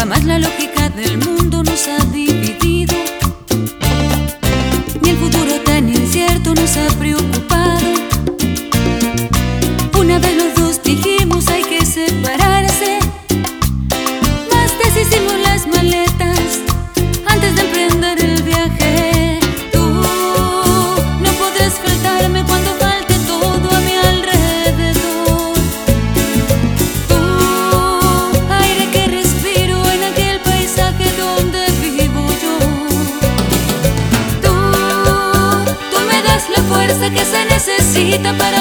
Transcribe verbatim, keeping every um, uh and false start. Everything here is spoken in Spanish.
Jamás la lógica del mundo nos ha dividido, ni el futuro tan incierto nos ha preocupado. Una vez los dos dijimos hay que separarse, mas deshicimos las maletas antes de emprender el viaje. Tú no podrás faltarme cuando falte todo a mi alrededor. Tú, aire que respiro en aquel paisaje donde vivo yo. Tú, tú me das la fuerza que se necesita para